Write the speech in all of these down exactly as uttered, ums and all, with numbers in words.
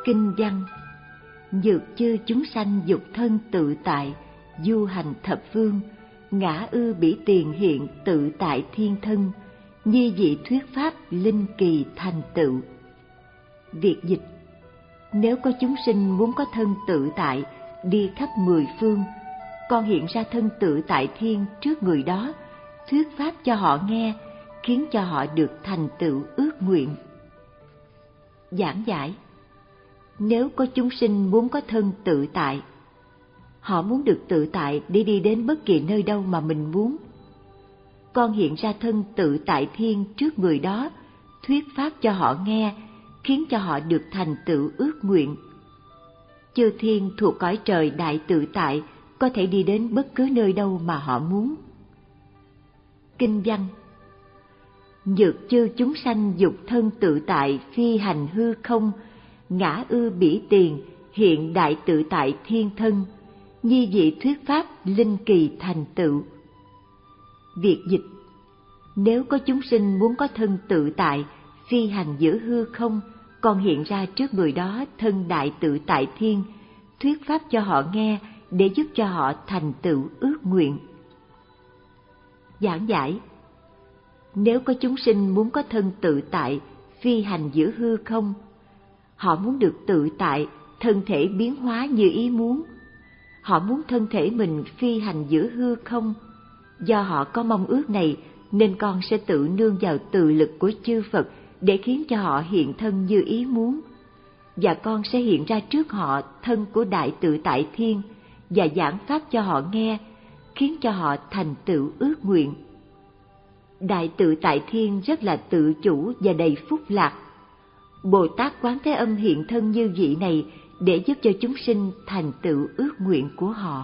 Kinh văn: Nhược chư chúng sanh dục thân tự tại, du hành thập phương, ngã ư bỉ tiền hiện tự tại thiên thân, nhi dị thuyết pháp linh kỳ thành tựu. Việt dịch: Nếu có chúng sinh muốn có thân tự tại, đi khắp mười phương, con hiện ra thân tự tại thiên trước người đó, thuyết pháp cho họ nghe, khiến cho họ được thành tựu ước nguyện. Giảng giải: Nếu có chúng sinh muốn có thân tự tại, họ muốn được tự tại để đi đến bất kỳ nơi đâu mà mình muốn. Con hiện ra thân tự tại thiên trước người đó, thuyết pháp cho họ nghe, khiến cho họ được thành tựu ước nguyện. Chư thiên thuộc cõi trời đại tự tại có thể đi đến bất cứ nơi đâu mà họ muốn. Kinh văn: Nhược chư chúng sanh dục thân tự tại phi hành hư không, ngã ư bỉ tiền hiện đại tự tại thiên thân, nhi dị thuyết pháp linh kỳ thành tựu. Việt dịch: Nếu có chúng sinh muốn có thân tự tại, phi hành giữa hư không, con hiện ra trước người đó thân đại tự tại thiên, thuyết pháp cho họ nghe để giúp cho họ thành tựu ước nguyện. Giảng giải: Nếu có chúng sinh muốn có thân tự tại, phi hành giữa hư không, họ muốn được tự tại, thân thể biến hóa như ý muốn. Họ muốn thân thể mình phi hành giữa hư không. Do họ có mong ước này, nên con sẽ tự nương vào từ lực của chư Phật để khiến cho họ hiện thân như ý muốn. Và con sẽ hiện ra trước họ thân của Đại Tự Tại Thiên và giảng pháp cho họ nghe, khiến cho họ thành tựu ước nguyện. Đại Tự Tại Thiên rất là tự chủ và đầy phúc lạc. Bồ Tát Quán Thế Âm hiện thân như vị này để giúp cho chúng sinh thành tựu ước nguyện của họ.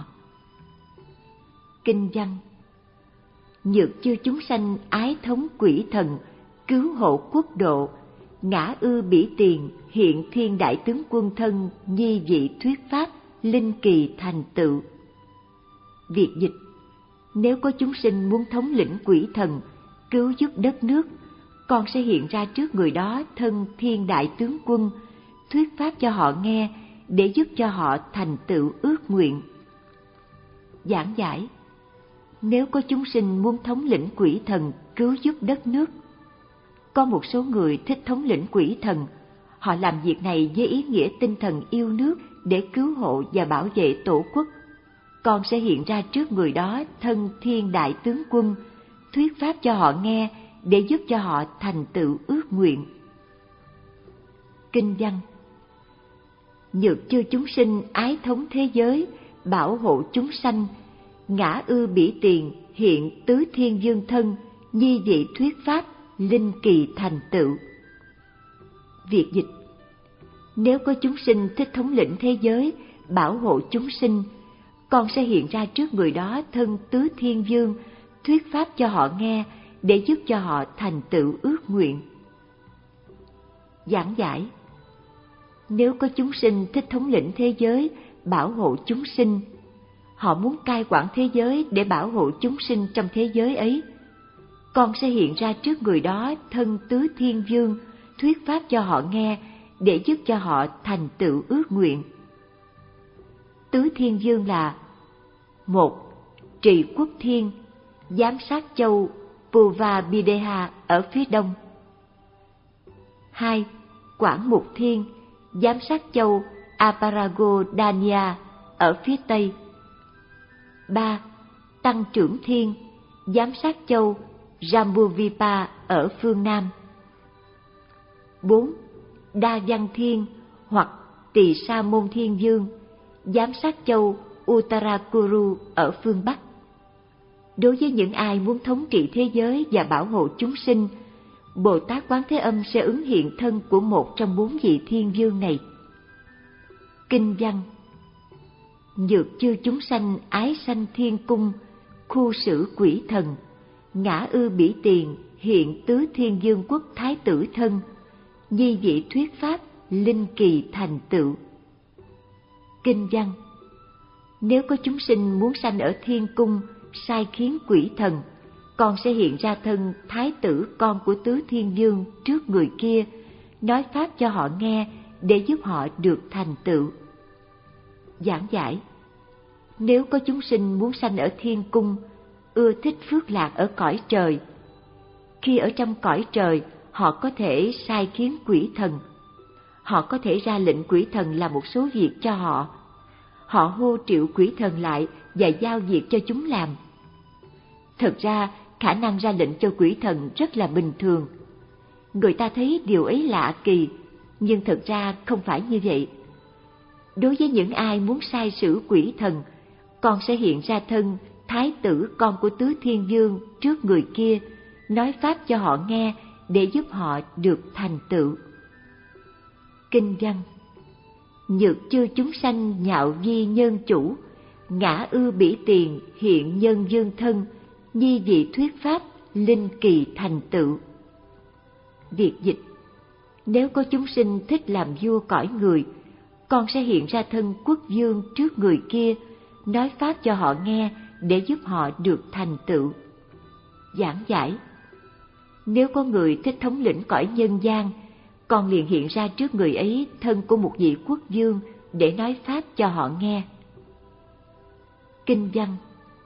Kinh văn: Nhược chư chúng sanh ái thống quỷ thần, cứu hộ quốc độ, ngã ư bỉ tiền hiện thiên đại tướng quân thân, nhi vị thuyết pháp linh kỳ thành tựu. Việt dịch: Nếu có chúng sinh muốn thống lĩnh quỷ thần, cứu giúp đất nước, con sẽ hiện ra trước người đó thân thiên đại tướng quân, thuyết pháp cho họ nghe để giúp cho họ thành tựu ước nguyện. Giảng giải: Nếu có chúng sinh muốn thống lĩnh quỷ thần, cứu giúp đất nước, có một số người thích thống lĩnh quỷ thần, họ làm việc này với ý nghĩa tinh thần yêu nước để cứu hộ và bảo vệ tổ quốc. Con sẽ hiện ra trước người đó thân thiên đại tướng quân, thuyết pháp cho họ nghe để giúp cho họ thành tựu ước nguyện. Kinh văn: Nhược chư chúng sinh ái thống thế giới, bảo hộ chúng sanh, ngã ư bỉ tiền hiện tứ thiên dương thân, nhi vị thuyết pháp linh kỳ thành tựu. Việt dịch: Nếu có chúng sinh thích thống lĩnh thế giới, bảo hộ chúng sinh, con sẽ hiện ra trước người đó thân tứ thiên vương, thuyết pháp cho họ nghe để giúp cho họ thành tựu ước nguyện. Giảng giải: Nếu có chúng sinh thích thống lĩnh thế giới, bảo hộ chúng sinh, họ muốn cai quản thế giới để bảo hộ chúng sinh trong thế giới ấy, con sẽ hiện ra trước người đó thân tứ thiên vương, thuyết pháp cho họ nghe để giúp cho họ thành tựu ước nguyện. Tứ thiên vương là: một. Trị quốc thiên, giám sát châu Puvabideha ở phía đông. Hai. Quản mục thiên, giám sát châu Aparagodania ở phía tây. Ba. Tăng trưởng thiên, giám sát châu Jambuvipa ở phương nam. Bốn. Đa văn thiên hoặc Tỳ Sa Môn Thiên Vương, giám sát châu Uttarakuru ở phương bắc. Đối với những ai muốn thống trị thế giới và bảo hộ chúng sinh, Bồ Tát Quán Thế Âm sẽ ứng hiện thân của một trong bốn vị thiên vương này. Kinh văn: Nhược chư chúng sanh ái sanh thiên cung, khu xử quỷ thần, ngã ư bỉ tiền hiện tứ thiên vương quốc thái tử thân, nhi vị thuyết pháp linh kỳ thành tựu. Kinh văn: Nếu có chúng sinh muốn sanh ở thiên cung, sai khiến quỷ thần, con sẽ hiện ra thân thái tử con của tứ thiên vương trước người kia, nói pháp cho họ nghe để giúp họ được thành tựu. Giảng giải: nếu có chúng sinh muốn sanh ở thiên cung, ưa thích phước lạc ở cõi trời, khi ở trong cõi trời, họ có thể sai khiến quỷ thần. Họ có thể ra lệnh quỷ thần làm một số việc cho họ. Họ hô triệu quỷ thần lại và giao việc cho chúng làm. Thật ra, khả năng ra lệnh cho quỷ thần rất là bình thường. Người ta thấy điều ấy lạ kỳ, nhưng thật ra không phải như vậy. Đối với những ai muốn sai sử quỷ thần, con sẽ hiện ra thân thái tử con của Tứ Thiên Vương trước người kia, nói pháp cho họ nghe để giúp họ được thành tựu. Kinh văn: nhược chư chúng sanh nhạo vi nhân chủ, ngã ư bỉ tiền hiện nhân dương thân, nhi vị thuyết pháp linh kỳ thành tựu. Việt dịch: nếu có chúng sinh thích làm vua cõi người, con sẽ hiện ra thân quốc vương trước người kia, nói pháp cho họ nghe để giúp họ được thành tựu. Giảng giải: nếu có người thích thống lĩnh cõi nhân gian, con liền hiện ra trước người ấy thân của một vị quốc vương để nói pháp cho họ nghe. Kinh văn: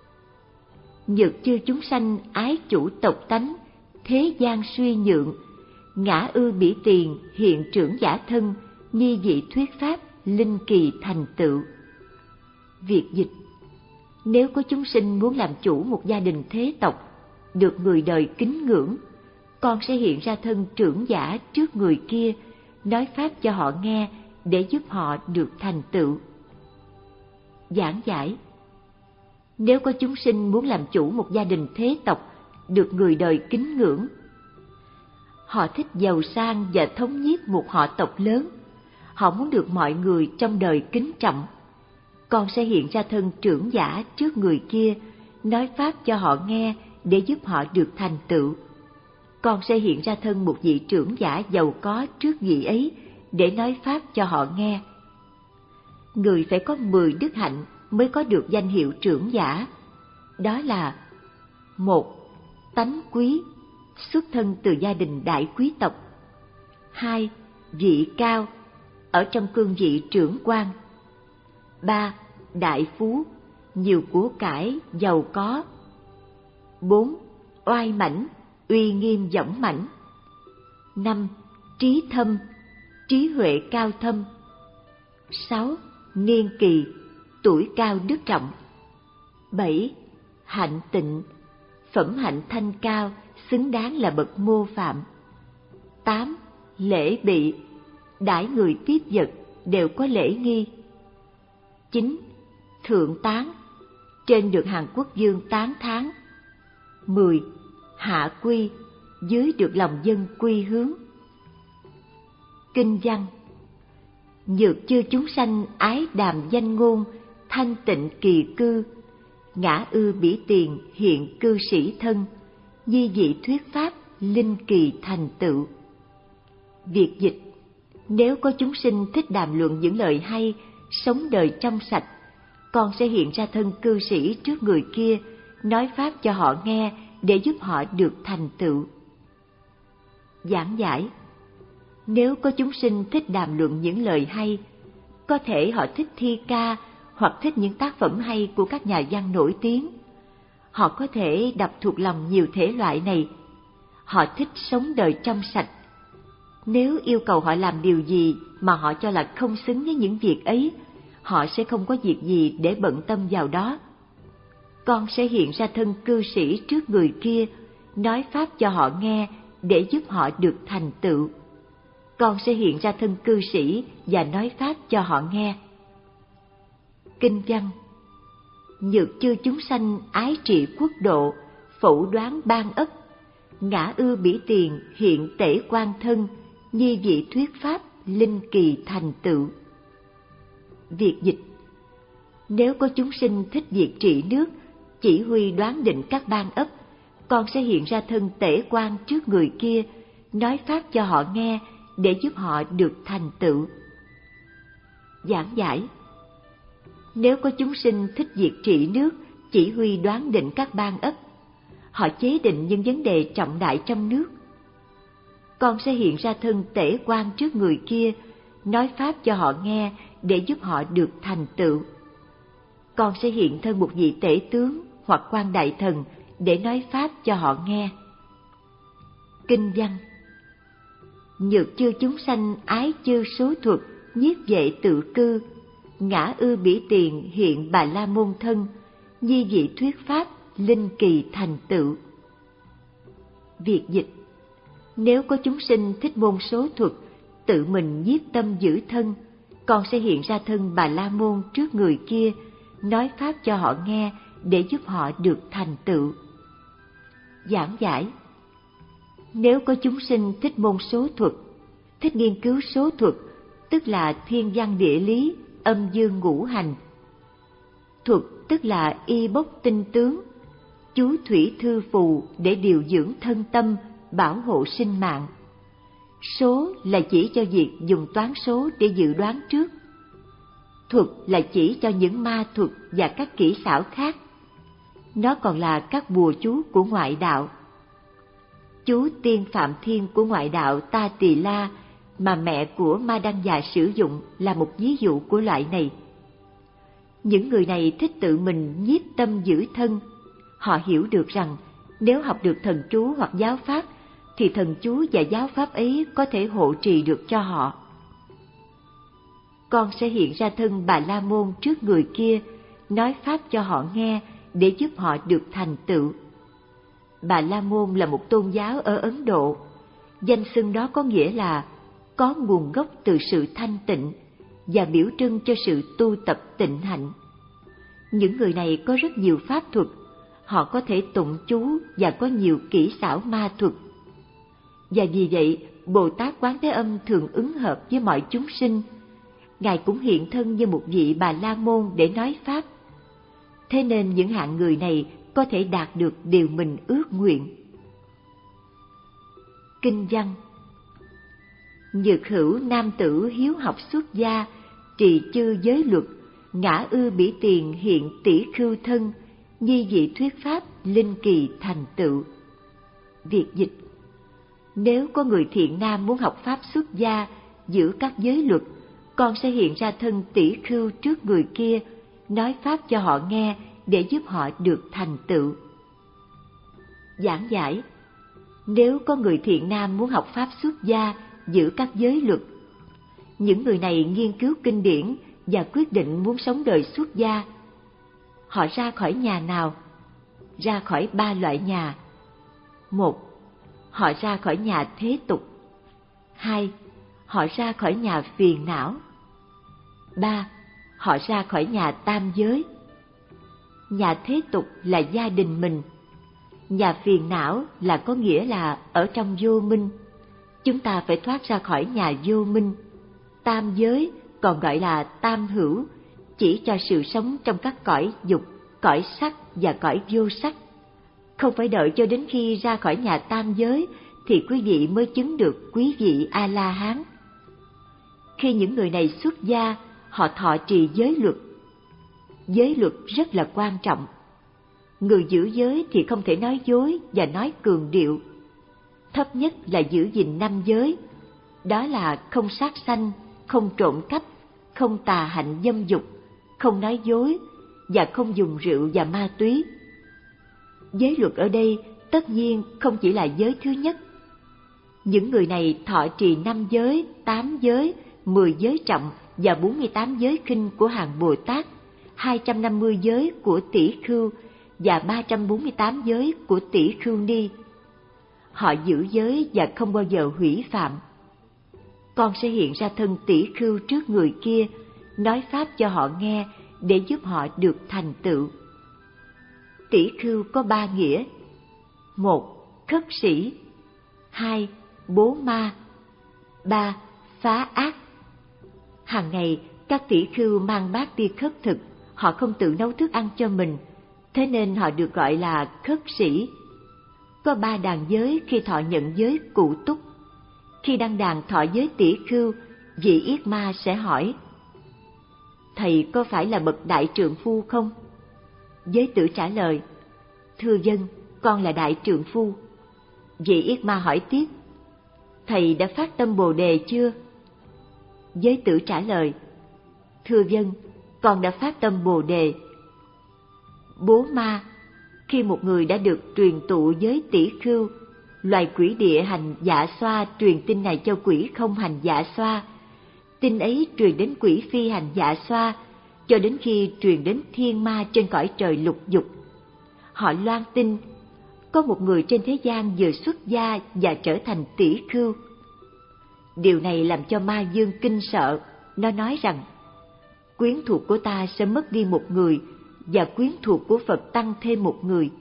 nhược chư chúng sanh ái chủ tộc tánh, thế gian suy nhượng, ngã ư bỉ tiền hiện trưởng giả thân, nhi vị thuyết pháp linh kỳ thành tựu. Việt dịch: nếu có chúng sinh muốn làm chủ một gia đình thế tộc, được người đời kính ngưỡng, con sẽ hiện ra thân trưởng giả trước người kia, nói pháp cho họ nghe để giúp họ được thành tựu. Giảng giải: nếu có chúng sinh muốn làm chủ một gia đình thế tộc, được người đời kính ngưỡng, họ thích giàu sang và thống nhất một họ tộc lớn, họ muốn được mọi người trong đời kính trọng, con sẽ hiện ra thân trưởng giả trước người kia, nói pháp cho họ nghe để giúp họ được thành tựu. Con sẽ hiện ra thân một vị trưởng giả giàu có trước vị ấy để nói pháp cho họ nghe. Người phải có mười đức hạnh mới có được danh hiệu trưởng giả. Đó là: một. Tánh quý, xuất thân từ gia đình đại quý tộc. Hai. Vị cao, ở trong cương vị trưởng quan. Ba. Đại phú, nhiều của cải, giàu có. Bốn. Oai mãnh, uy nghiêm dõng mãnh. Năm. Trí thâm, trí huệ cao thâm. Sáu. Niên kỳ, tuổi cao đức trọng. Bảy. Hạnh tịnh, phẩm hạnh thanh cao, xứng đáng là bậc mô phạm. Tám. Lễ bị, đãi người tiếp vật đều có lễ nghi. Chín. Thượng tán, trên được hàng quốc vương tán thán. Mười. Hạ quy, dưới được lòng dân quy hướng. Kinh văn: nhược chư chúng sanh ái đàm danh ngôn, thanh tịnh kỳ cư, ngã ư bỉ tiền hiện cư sĩ thân, nhi vị thuyết pháp linh kỳ thành tựu. Việt dịch: nếu có chúng sinh thích đàm luận những lời hay, sống đời trong sạch, con sẽ hiện ra thân cư sĩ trước người kia, nói pháp cho họ nghe để giúp họ được thành tựu. Giảng giải: nếu có chúng sinh thích đàm luận những lời hay, có thể họ thích thi ca hoặc thích những tác phẩm hay của các nhà văn nổi tiếng. Họ có thể đọc thuộc lòng nhiều thể loại này. Họ thích sống đời trong sạch. Nếu yêu cầu họ làm điều gì mà họ cho là không xứng với những việc ấy, họ sẽ không có việc gì để bận tâm vào đó. Con sẽ hiện ra thân cư sĩ trước người kia, nói pháp cho họ nghe để giúp họ được thành tựu. Con sẽ hiện ra thân cư sĩ và nói pháp cho họ nghe. Kinh văn: nhược chư chúng sanh ái trị quốc độ, phẫu đoán ban ất, ngã ư bỉ tiền hiện tể quan thân, nhi vị thuyết pháp linh kỳ thành tựu. Việt dịch: nếu có chúng sinh thích việc trị nước, chỉ huy đoán định các ban ấp, con sẽ hiện ra thân tể quan trước người kia, nói pháp cho họ nghe để giúp họ được thành tựu. Giảng giải: nếu có chúng sinh thích việc trị nước, chỉ huy đoán định các ban ấp, họ chế định những vấn đề trọng đại trong nước, con sẽ hiện ra thân tể quan trước người kia, nói pháp cho họ nghe để giúp họ được thành tựu. Con sẽ hiện thân một vị tể tướng hoặc quan đại thần để nói pháp cho họ nghe. Kinh văn: nhược chư chúng sanh ái chư số thuật, nhiếp vệ tự cư, ngã ư bỉ tiền hiện Bà La Môn thân, nhi vị thuyết pháp, linh kỳ thành tựu. Việt dịch: nếu có chúng sinh thích môn số thuật, tự mình nhiếp tâm giữ thân, con sẽ hiện ra thân Bà La Môn trước người kia, nói pháp cho họ nghe để giúp họ được thành tựu. Giảng giải: nếu có chúng sinh thích môn số thuật, thích nghiên cứu số thuật, tức là thiên văn địa lý, âm dương ngũ hành. Thuật tức là y bốc tinh tướng, chú thủy thư phù để điều dưỡng thân tâm, bảo hộ sinh mạng. Số là chỉ cho việc dùng toán số để dự đoán trước. Thuật là chỉ cho những ma thuật và các kỹ xảo khác. Nó còn là các bùa chú của ngoại đạo. Chú Tiên Phạm Thiên của ngoại đạo Ta Tỳ La mà mẹ của Ma Đăng Già sử dụng là một ví dụ của loại này. Những người này thích tự mình nhiếp tâm giữ thân. Họ hiểu được rằng nếu học được thần chú hoặc giáo pháp thì thần chú và giáo pháp ấy có thể hộ trì được cho họ. Con sẽ hiện ra thân Bà La Môn trước người kia, nói pháp cho họ nghe để giúp họ được thành tựu. Bà La Môn là một tôn giáo ở Ấn Độ. Danh xưng đó có nghĩa là có nguồn gốc từ sự thanh tịnh và biểu trưng cho sự tu tập tịnh hạnh. Những người này có rất nhiều pháp thuật, họ có thể tụng chú và có nhiều kỹ xảo ma thuật. Và vì vậy, Bồ Tát Quán Thế Âm thường ứng hợp với mọi chúng sinh. Ngài cũng hiện thân như một vị Bà La Môn để nói pháp. Thế nên những hạng người này có thể đạt được điều mình ước nguyện. Kinh văn: nhược hữu nam tử hiếu học xuất gia, trì chư giới luật, ngã ư bỉ tiền hiện tỷ khưu thân, nhi vị thuyết pháp, linh kỳ thành tựu. Việt dịch: nếu có người thiện nam muốn học pháp xuất gia, giữ các giới luật, con sẽ hiện ra thân tỷ khưu trước người kia, nói pháp cho họ nghe để giúp họ được thành tựu. Giảng giải: nếu có người thiện nam muốn học pháp xuất gia, giữ các giới luật, những người này nghiên cứu kinh điển và quyết định muốn sống đời xuất gia. Họ ra khỏi nhà nào? Ra khỏi ba loại nhà. Một, họ ra khỏi nhà thế tục. Hai, họ ra khỏi nhà phiền não. Ba, họ ra khỏi nhà tam giới. Nhà thế tục là gia đình mình. Nhà phiền não là có nghĩa là ở trong vô minh. Chúng ta phải thoát ra khỏi nhà vô minh. Tam giới còn gọi là tam hữu, chỉ cho sự sống trong các cõi dục, cõi sắc và cõi vô sắc. Không phải đợi cho đến khi ra khỏi nhà tam giới thì quý vị mới chứng được quý vị A-la-hán. Khi những người này xuất gia, họ thọ trì giới luật. Giới luật rất là quan trọng. Người giữ giới thì không thể nói dối và nói cường điệu. Thấp nhất là giữ gìn năm giới, đó là không sát sanh, không trộm cắp, không tà hạnh dâm dục, không nói dối và không dùng rượu và ma túy. Giới luật ở đây tất nhiên không chỉ là giới thứ nhất. Những người này thọ trì năm giới, tám giới, mười giới trọng và bốn mươi tám giới khinh của hàng Bồ Tát, hai trăm năm mươi giới của tỷ khưu và ba trăm bốn mươi tám giới của tỷ khưu ni. Họ giữ giới và không bao giờ hủy phạm. Con sẽ hiện ra thân tỷ khưu trước người kia, nói pháp cho họ nghe để giúp họ được thành tựu. Tỷ khưu có ba nghĩa: một, khất sĩ; hai, bố ma; ba, phá ác. Hàng ngày các tỷ khưu mang bát đi khất thực, họ không tự nấu thức ăn cho mình, thế nên họ được gọi là khất sĩ. Có ba đàn giới khi thọ nhận giới cụ túc. Khi đăng đàn thọ giới tỷ khưu, vị yết ma sẽ hỏi: thầy có phải là bậc đại trượng phu không? Giới tử trả lời: thưa dân, con là đại trượng phu. Vị yết ma hỏi tiếp: thầy đã phát tâm bồ đề chưa? Giới tử trả lời: Thưa vâng, con đã phát tâm Bồ Đề. Bố ma, khi một người đã được truyền tụ giới tỷ khưu, loài quỷ địa hành dạ xoa truyền tin này cho quỷ không hành dạ xoa, tin ấy truyền đến quỷ phi hành dạ xoa, cho đến khi truyền đến thiên ma trên cõi trời lục dục. Họ loan tin có một người trên thế gian vừa xuất gia và trở thành tỷ khưu. Điều này làm cho ma dương kinh sợ. Nó nói rằng: quyến thuộc của ta sẽ mất đi một người, và quyến thuộc của Phật tăng thêm một người.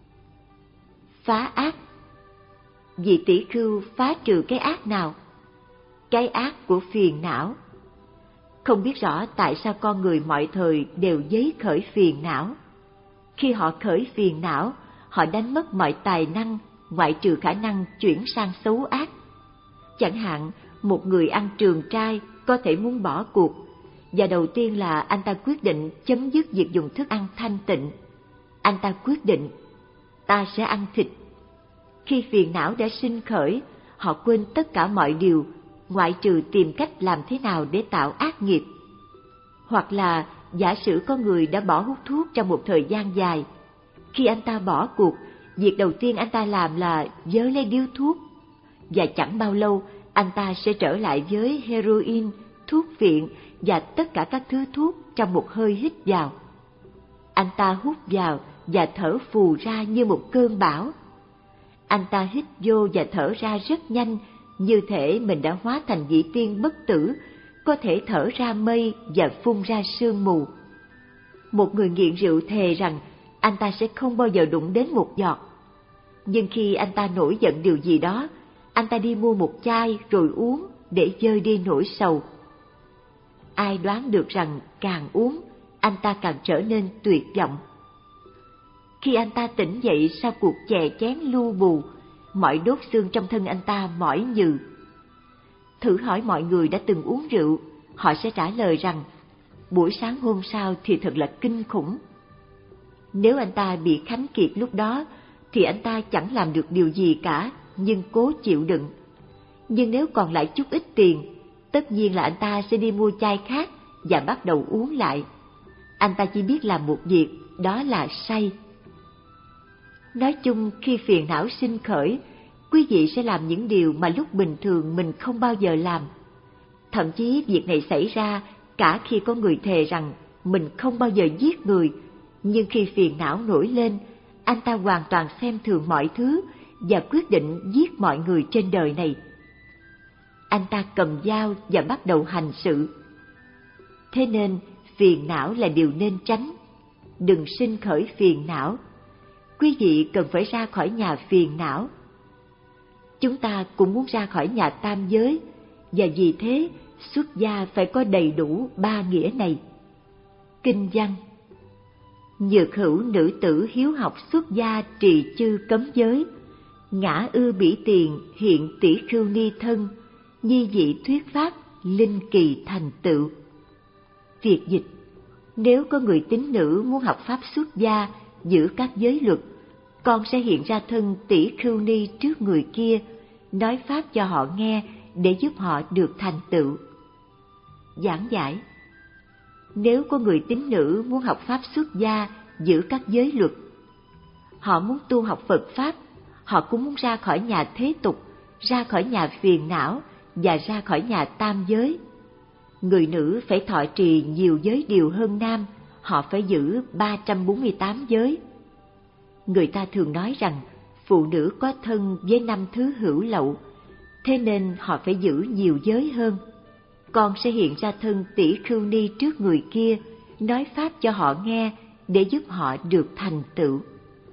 Phá ác. Vị tỷ khưu phá trừ cái ác nào? Cái ác của phiền não. Không biết rõ tại sao con người mọi thời đều dấy khởi phiền não. Khi họ khởi phiền não, họ đánh mất mọi tài năng, ngoại trừ khả năng chuyển sang xấu ác. Chẳng hạn, một người ăn trường trai có thể muốn bỏ cuộc, và đầu tiên là anh ta quyết định chấm dứt việc dùng thức ăn thanh tịnh. Anh ta quyết định: ta sẽ ăn thịt. Khi phiền não đã sinh khởi, họ quên tất cả mọi điều, ngoại trừ tìm cách làm thế nào để tạo ác nghiệp. Hoặc là giả sử có người đã bỏ hút thuốc trong một thời gian dài. Khi anh ta bỏ cuộc, việc đầu tiên anh ta làm là vớ lấy điếu thuốc, và chẳng bao lâu anh ta sẽ trở lại với heroin, thuốc viện và tất cả các thứ thuốc trong một hơi hít vào. Anh ta hút vào và thở phù ra như một cơn bão. Anh ta hít vô và thở ra rất nhanh, như thể mình đã hóa thành vị tiên bất tử, có thể thở ra mây và phun ra sương mù. Một người nghiện rượu thề rằng anh ta sẽ không bao giờ đụng đến một giọt. Nhưng khi anh ta nổi giận điều gì đó, anh ta đi mua một chai rồi uống để vơi đi nỗi sầu. Ai đoán được rằng càng uống, anh ta càng trở nên tuyệt vọng. Khi anh ta tỉnh dậy sau cuộc chè chén lu bù, mọi đốt xương trong thân anh ta mỏi nhừ. Thử hỏi mọi người đã từng uống rượu, họ sẽ trả lời rằng buổi sáng hôm sau thì thật là kinh khủng. Nếu anh ta bị khánh kiệt lúc đó, thì anh ta chẳng làm được điều gì cả, nhưng cố chịu đựng. Nhưng nếu còn lại chút ít tiền, tất nhiên là anh ta sẽ đi mua chai khác và bắt đầu uống lại. Anh ta chỉ biết làm một việc, đó là say. Nói chung, khi phiền não sinh khởi, quý vị sẽ làm những điều mà lúc bình thường mình không bao giờ làm. Thậm chí việc này xảy ra cả khi có người thề rằng mình không bao giờ giết người, nhưng khi phiền não nổi lên, anh ta hoàn toàn xem thường mọi thứ và quyết định giết mọi người trên đời này. Anh ta cầm dao và bắt đầu hành sự. Thế nên, phiền não là điều nên tránh. Đừng sinh khởi phiền não. Quý vị cần phải ra khỏi nhà phiền não. Chúng ta cũng muốn ra khỏi nhà tam giới, và vì thế xuất gia phải có đầy đủ ba nghĩa này. Kinh văn: Nhược hữu nữ tử hiếu học xuất gia trì chư cấm giới, ngã ư bỉ tiền hiện tỷ khưu ni thân, nhi vị thuyết pháp linh kỳ thành tựu. Việt dịch: Nếu có người tín nữ muốn học pháp xuất gia, giữ các giới luật, con sẽ hiện ra thân tỷ khưu ni trước người kia, nói pháp cho họ nghe để giúp họ được thành tựu. Giảng giải: Nếu có người tín nữ muốn học pháp xuất gia, giữ các giới luật, họ muốn tu học Phật pháp, họ cũng muốn ra khỏi nhà thế tục, ra khỏi nhà phiền não và ra khỏi nhà tam giới. Người nữ phải thọ trì nhiều giới điều hơn nam, họ phải giữ ba trăm bốn mươi tám giới. Người ta thường nói rằng phụ nữ có thân với năm thứ hữu lậu, thế nên họ phải giữ nhiều giới hơn. Con sẽ hiện ra thân tỷ khưu ni trước người kia, nói pháp cho họ nghe để giúp họ được thành tựu.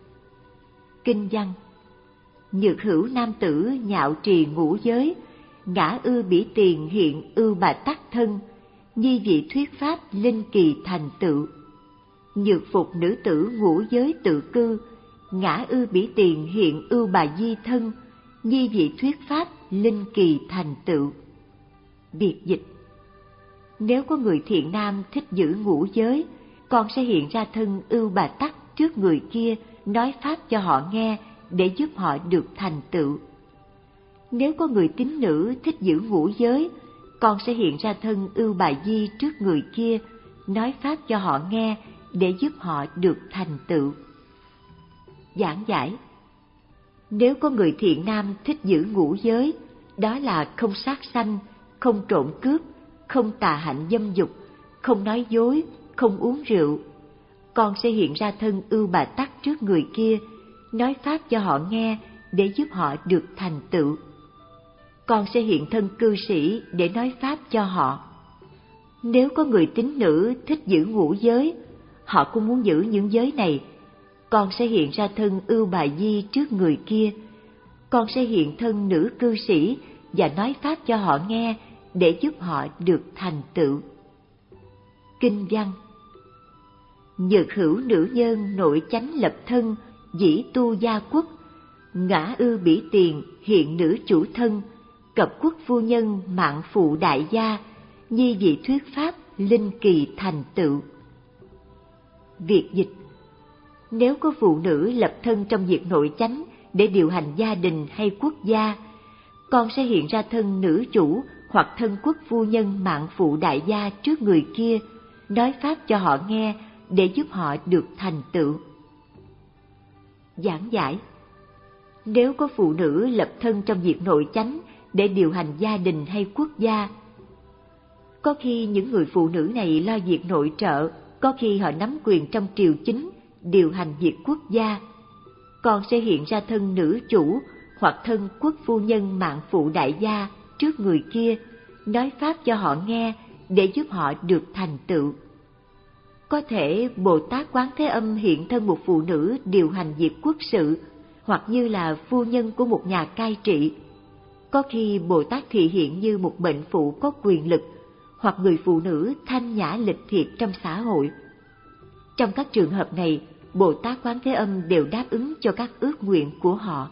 Kinh văn: Nhược hữu nam tử nhạo trì ngũ giới, ngã ư bỉ tiền hiện ưu bà tắc thân, nhi vị thuyết pháp linh kỳ thành tựu. Nhược phục nữ tử ngũ giới tự cư, ngã ư bỉ tiền hiện ưu bà di thân, nhi vị thuyết pháp linh kỳ thành tựu. Biệt dịch: Nếu có người thiện nam thích giữ ngũ giới, con sẽ hiện ra thân ưu bà tắc trước người kia, nói pháp cho họ nghe để giúp họ được thành tựu. Nếu có người tín nữ thích giữ ngũ giới, con sẽ hiện ra thân Ưu Bà Di trước người kia, nói pháp cho họ nghe để giúp họ được thành tựu. Giảng giải: nếu có người thiện nam thích giữ ngũ giới, đó là không sát sanh, không trộm cướp, không tà hạnh dâm dục, không nói dối, không uống rượu, con sẽ hiện ra thân Ưu Bà Tắc trước người kia, nói pháp cho họ nghe để giúp họ được thành tựu. Con sẽ hiện thân cư sĩ để nói pháp cho họ. Nếu có người tín nữ thích giữ ngũ giới, họ cũng muốn giữ những giới này, con sẽ hiện ra thân Ưu Bà Di trước người kia, con sẽ hiện thân nữ cư sĩ và nói pháp cho họ nghe để giúp họ được thành tựu. Kinh văn: nhược hữu nữ nhân nội chánh lập thân, dĩ tu gia quốc, ngã ư bỉ tiền hiện nữ chủ thân, cập quốc phu nhân mạng phụ đại gia, nhi vị thuyết pháp linh kỳ thành tựu. Việt dịch: nếu có phụ nữ lập thân trong việc nội chánh để điều hành gia đình hay quốc gia, con sẽ hiện ra thân nữ chủ hoặc thân quốc phu nhân mạng phụ đại gia trước người kia, nói pháp cho họ nghe để giúp họ được thành tựu. Giảng giải: nếu có phụ nữ lập thân trong việc nội chánh để điều hành gia đình hay quốc gia, có khi những người phụ nữ này lo việc nội trợ, có khi họ nắm quyền trong triều chính, điều hành việc quốc gia, con sẽ hiện ra thân nữ chủ hoặc thân quốc phu nhân mạng phụ đại gia trước người kia, nói pháp cho họ nghe để giúp họ được thành tựu. Có thể Bồ Tát Quán Thế Âm hiện thân một phụ nữ điều hành việc quốc sự, hoặc như là phu nhân của một nhà cai trị. Có khi Bồ Tát thị hiện như một bệnh phụ có quyền lực, hoặc người phụ nữ thanh nhã lịch thiệp trong xã hội. Trong các trường hợp này, Bồ Tát Quán Thế Âm đều đáp ứng cho các ước nguyện của họ.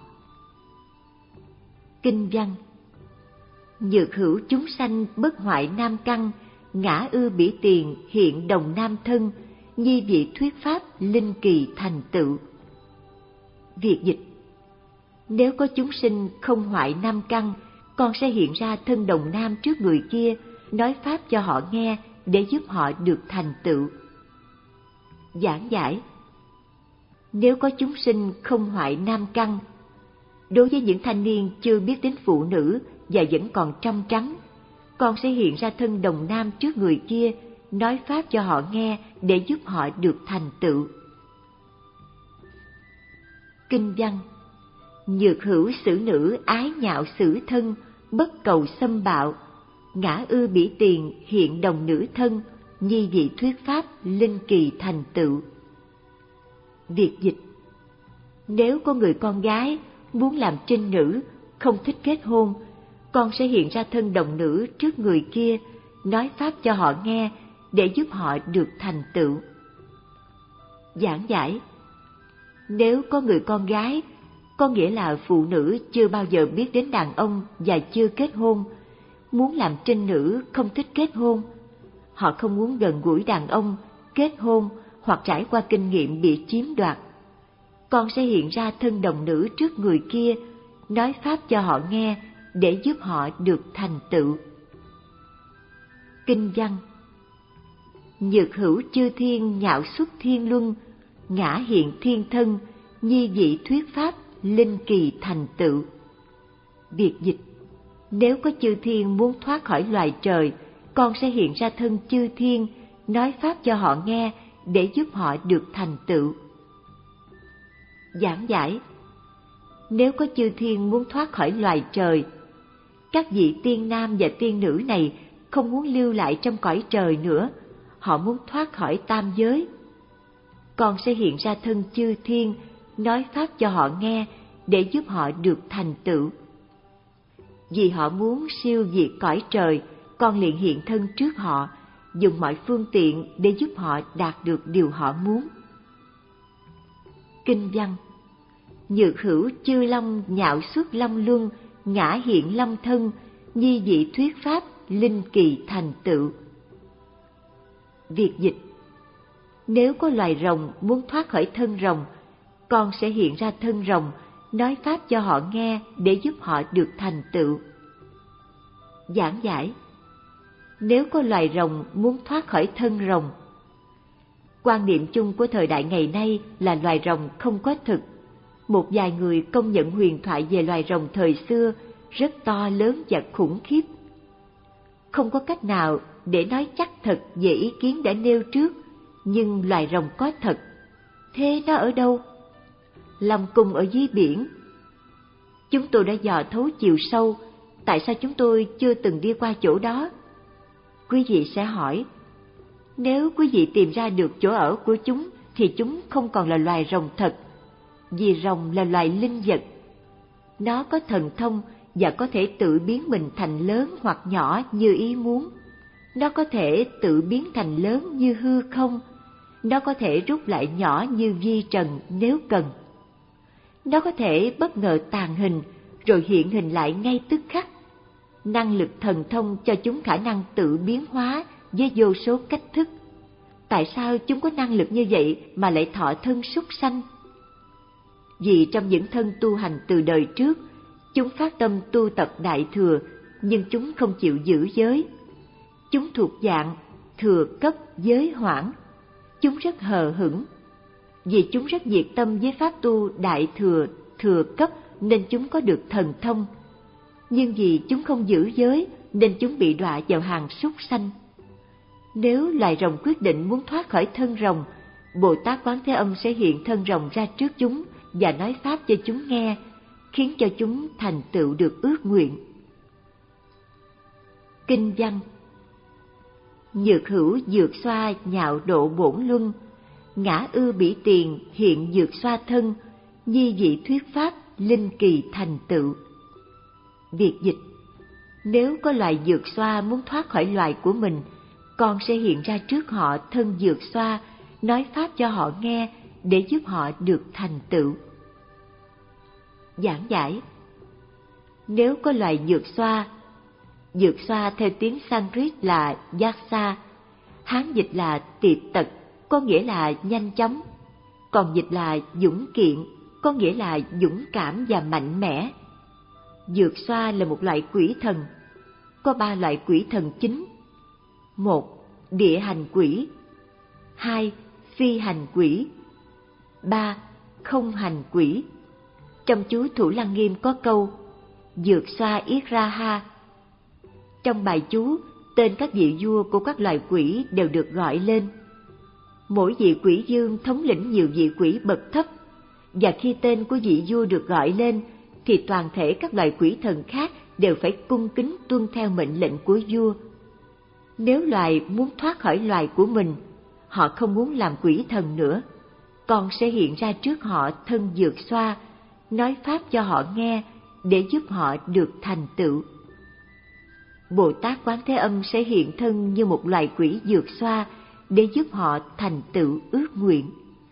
Kinh văn: nhược hữu chúng sanh bất hoại nam căn, ngã ư bỉ tiền hiện đồng nam thân, nhi vị thuyết pháp linh kỳ thành tựu. Việt dịch: nếu có chúng sinh không hoại nam căn, con sẽ hiện ra thân đồng nam trước người kia, nói pháp cho họ nghe để giúp họ được thành tựu. Giảng giải: nếu có chúng sinh không hoại nam căn, đối với những thanh niên chưa biết đến phụ nữ và vẫn còn trong trắng, con sẽ hiện ra thân đồng nam trước người kia, nói pháp cho họ nghe để giúp họ được thành tựu. Kinh văn: nhược hữu xử nữ ái nhạo xử thân, bất cầu xâm bạo, ngã ư bỉ tiền hiện đồng nữ thân, nhi vị thuyết pháp linh kỳ thành tựu. Việt dịch: nếu có người con gái muốn làm trinh nữ, không thích kết hôn, con sẽ hiện ra thân đồng nữ trước người kia, nói pháp cho họ nghe để giúp họ được thành tựu. Giảng giải: nếu có người con gái, có nghĩa là phụ nữ chưa bao giờ biết đến đàn ông và chưa kết hôn, muốn làm trinh nữ không thích kết hôn. Họ không muốn gần gũi đàn ông, kết hôn hoặc trải qua kinh nghiệm bị chiếm đoạt. Con sẽ hiện ra thân đồng nữ trước người kia, nói pháp cho họ nghe để giúp họ được thành tựu. Kinh văn: nhược hữu chư thiên nhạo xuất thiên luân, ngã hiện thiên thân, nhi vị thuyết pháp linh kỳ thành tựu. Việt dịch: nếu có chư thiên muốn thoát khỏi loài trời, con sẽ hiện ra thân chư thiên, nói pháp cho họ nghe để giúp họ được thành tựu. Giảng giải: nếu có chư thiên muốn thoát khỏi loài trời, các vị tiên nam và tiên nữ này không muốn lưu lại trong cõi trời nữa, họ muốn thoát khỏi tam giới. Con sẽ hiện ra thân chư thiên, nói pháp cho họ nghe để giúp họ được thành tựu. Vì họ muốn siêu diệt cõi trời, con liền hiện thân trước họ, dùng mọi phương tiện để giúp họ đạt được điều họ muốn. Kinh văn: nhược hữu chư long nhạo xuất long luân, ngã hiện long thân, nhi vị thuyết pháp linh kỳ thành tựu. Việt dịch: nếu có loài rồng muốn thoát khỏi thân rồng, con sẽ hiện ra thân rồng, nói pháp cho họ nghe để giúp họ được thành tựu. Giảng giải: nếu có loài rồng muốn thoát khỏi thân rồng. Quan niệm chung của thời đại ngày nay là loài rồng không có thực. Một vài người công nhận huyền thoại về loài rồng thời xưa rất to lớn và khủng khiếp. Không có cách nào để nói chắc thật về ý kiến đã nêu trước, nhưng loài rồng có thật. Thế nó ở đâu? Lòng cung ở dưới biển. Chúng tôi đã dò thấu chiều sâu, tại sao chúng tôi chưa từng đi qua chỗ đó? Quý vị sẽ hỏi, nếu quý vị tìm ra được chỗ ở của chúng thì chúng không còn là loài rồng thật, vì rồng là loài linh vật. Nó có thần thông và có thể tự biến mình thành lớn hoặc nhỏ như ý muốn. Nó có thể tự biến thành lớn như hư không. Nó có thể rút lại nhỏ như vi trần nếu cần. Nó có thể bất ngờ tàn hình rồi hiện hình lại ngay tức khắc. Năng lực thần thông cho chúng khả năng tự biến hóa với vô số cách thức. Tại sao chúng có năng lực như vậy mà lại thọ thân súc sanh? Vì trong những thân tu hành từ đời trước, chúng phát tâm tu tập đại thừa, nhưng chúng không chịu giữ giới. Chúng thuộc dạng thừa cấp giới hoãn. Chúng rất hờ hững. Vì chúng rất nhiệt tâm với pháp tu đại thừa, thừa cấp nên chúng có được thần thông. Nhưng vì chúng không giữ giới nên chúng bị đọa vào hàng súc sanh. Nếu loài rồng quyết định muốn thoát khỏi thân rồng, Bồ Tát Quán Thế Âm sẽ hiện thân rồng ra trước chúng và nói pháp cho chúng nghe, khiến cho chúng thành tựu được ước nguyện. Kinh văn: Nhược hữu dược xoa nhạo độ bổn luân, ngã ư bỉ tiền hiện dược xoa thân, nhi dị thuyết pháp linh kỳ thành tựu. Việt dịch: Nếu có loài dược xoa muốn thoát khỏi loài của mình, con sẽ hiện ra trước họ thân dược xoa, nói pháp cho họ nghe để giúp họ được thành tựu. Giảng giải: Nếu có loài dược xoa, dược xoa theo tiếng Sanskrit là Yasa, Hán dịch là tiệp tật, có nghĩa là nhanh chóng, còn dịch là dũng kiện, có nghĩa là dũng cảm và mạnh mẽ. Dược xoa là một loại quỷ thần. Có ba loại quỷ thần chính. Một, địa hành quỷ. Hai, phi hành quỷ. Ba, không hành quỷ. Trong chú Thủ Lăng Nghiêm có câu Dược xoa yết ra ha. Trong bài chú, tên các vị vua của các loài quỷ đều được gọi lên. Mỗi vị quỷ vương thống lĩnh nhiều vị quỷ bậc thấp, và khi tên của vị vua được gọi lên, thì toàn thể các loài quỷ thần khác đều phải cung kính tuân theo mệnh lệnh của vua. Nếu loài muốn thoát khỏi loài của mình, họ không muốn làm quỷ thần nữa, con sẽ hiện ra trước họ thân dược xoa, nói pháp cho họ nghe để giúp họ được thành tựu. Bồ Tát Quán Thế Âm sẽ hiện thân như một loài quỷ dược xoa để giúp họ thành tựu ước nguyện.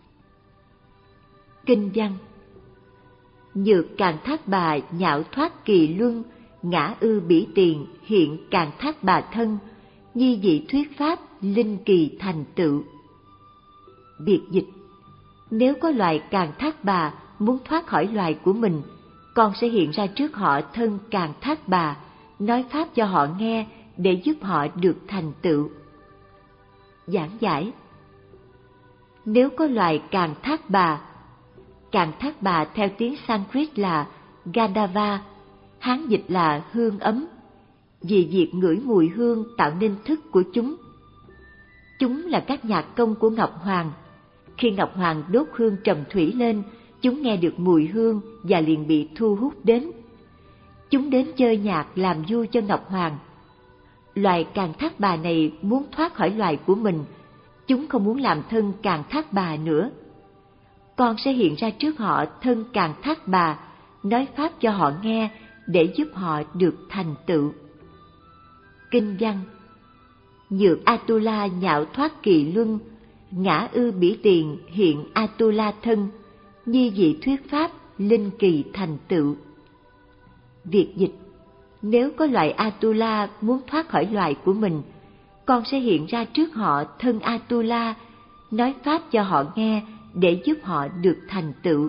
Kinh văn: Nhược Càn Thác Bà nhạo thoát kỳ luân, ngã ư bỉ tiền hiện Càn Thác Bà thân, nhi dị thuyết pháp linh kỳ thành tựu. Biệt dịch: Nếu có loài Càn Thác Bà muốn thoát khỏi loài của mình, con sẽ hiện ra trước họ thân Càn Thác Bà, nói pháp cho họ nghe để giúp họ được thành tựu. Giảng giải: Nếu có loài Càn Thác Bà, Càn Thác Bà theo tiếng Sanskrit là Gandhava, Hán dịch là hương ấm, vì việc ngửi mùi hương tạo nên thức của chúng. Chúng là các nhạc công của Ngọc Hoàng. Khi Ngọc Hoàng đốt hương trầm thủy lên, chúng nghe được mùi hương và liền bị thu hút đến. Chúng đến chơi nhạc làm vui cho Ngọc Hoàng. Loài Càn Thác Bà này muốn thoát khỏi loài của mình, chúng không muốn làm thân Càn Thác Bà nữa. Con sẽ hiện ra trước họ thân Càn Thác Bà, nói pháp cho họ nghe để giúp họ được thành tựu. Kinh văn: Nhược Atula nhạo thoát kỳ luân, ngã ư bỉ tiền hiện Atula thân, nhi dị thuyết pháp linh kỳ thành tựu. Việt dịch: Nếu có loài Atula muốn thoát khỏi loài của mình, con sẽ hiện ra trước họ thân Atula, nói pháp cho họ nghe để giúp họ được thành tựu.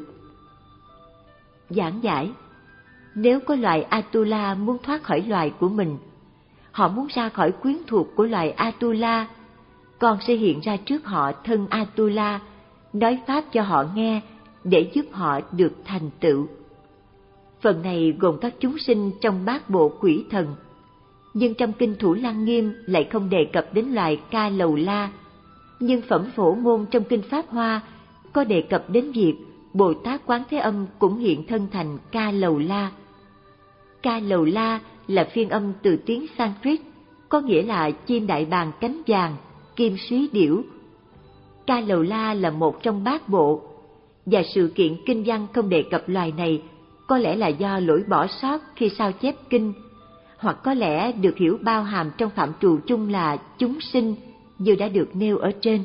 Giảng giải: Nếu có loài Atula muốn thoát khỏi loài của mình, họ muốn ra khỏi quyến thuộc của loài Atula, con sẽ hiện ra trước họ thân Atula, nói pháp cho họ nghe để giúp họ được thành tựu. Phần này gồm các chúng sinh trong bát bộ quỷ thần, nhưng trong kinh Thủ Lăng Nghiêm lại không đề cập đến loài Ca Lầu La. Nhưng phẩm Phổ Môn trong kinh Pháp Hoa có đề cập đến việc Bồ Tát Quán Thế Âm cũng hiện thân thành Ca Lầu La. Ca Lầu La là phiên âm từ tiếng Sanskrit, có nghĩa là chim đại bàng cánh vàng, kim súy điểu. Ca Lầu La là một trong bát bộ, và sự kiện kinh văn không đề cập loài này có lẽ là do lỗi bỏ sót khi sao chép kinh, hoặc có lẽ được hiểu bao hàm trong phạm trù chung là chúng sinh như đã được nêu ở trên.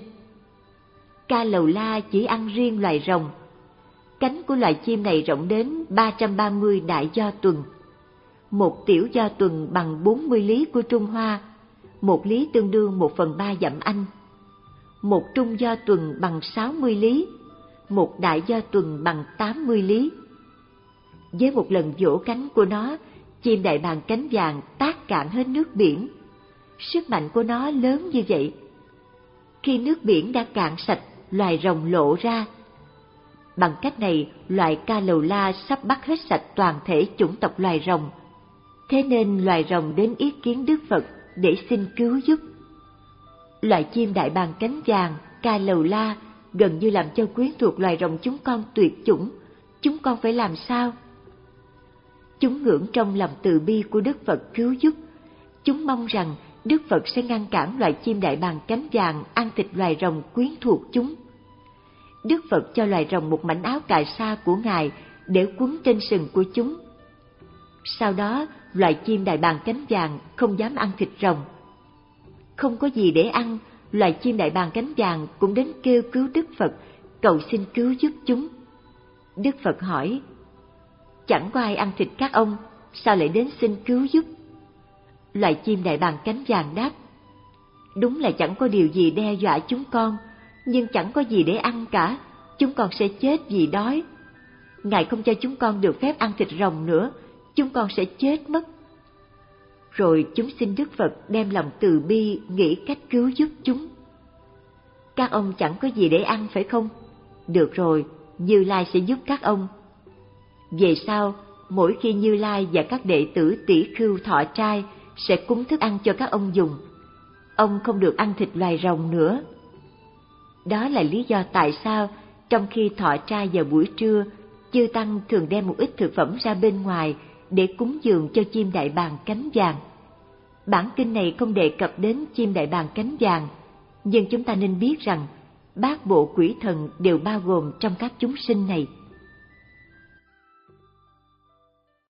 Ca Lầu La chỉ ăn riêng loài rồng. Cánh của loài chim này rộng đến ba trăm ba mươi đại do tuần. Một tiểu do tuần bằng bốn mươi lý của Trung Hoa, một lý tương đương một phần ba dặm Anh. Một trung do tuần bằng sáu mươi lý, một đại do tuần bằng tám mươi lý. Với một lần vỗ cánh của nó, chim đại bàng cánh vàng tát cạn hết nước biển. Sức mạnh của nó lớn như vậy. Khi nước biển đã cạn sạch, loài rồng lộ ra. Bằng cách này, loài Ca Lầu La sắp bắt hết sạch toàn thể chủng tộc loài rồng. Thế nên loài rồng đến ý kiến Đức Phật để xin cứu giúp. Loài chim đại bàng cánh vàng, Ca Lầu La, gần như làm cho quyến thuộc loài rồng chúng con tuyệt chủng. Chúng con phải làm sao? Chúng ngưỡng trong lòng từ bi của Đức Phật cứu giúp. Chúng mong rằng Đức Phật sẽ ngăn cản loài chim đại bàng cánh vàng ăn thịt loài rồng quyến thuộc chúng. Đức Phật cho loài rồng một mảnh áo cà sa của Ngài để quấn trên sừng của chúng. Sau đó, loài chim đại bàng cánh vàng không dám ăn thịt rồng. Không có gì để ăn, loài chim đại bàng cánh vàng cũng đến kêu cứu Đức Phật, cầu xin cứu giúp chúng. Đức Phật hỏi, chẳng có ai ăn thịt các ông, sao lại đến xin cứu giúp? Loài chim đại bàng cánh vàng đáp, đúng là chẳng có điều gì đe dọa chúng con, nhưng chẳng có gì để ăn cả, chúng con sẽ chết vì đói. Ngài không cho chúng con được phép ăn thịt rồng nữa, chúng con sẽ chết mất. Rồi chúng xin Đức Phật đem lòng từ bi nghĩ cách cứu giúp chúng. Các ông chẳng có gì để ăn phải không? Được rồi, Như Lai sẽ giúp các ông. Về sau, mỗi khi Như Lai và các đệ tử Tỷ Khưu thọ trai sẽ cúng thức ăn cho các ông dùng. Ông không được ăn thịt loài rồng nữa. Đó là lý do tại sao trong khi thọ trai vào buổi trưa, chư tăng thường đem một ít thực phẩm ra bên ngoài để cúng dường cho chim đại bàng cánh vàng. Bản kinh này không đề cập đến chim đại bàng cánh vàng, nhưng chúng ta nên biết rằng bát bộ quỷ thần đều bao gồm trong các chúng sinh này.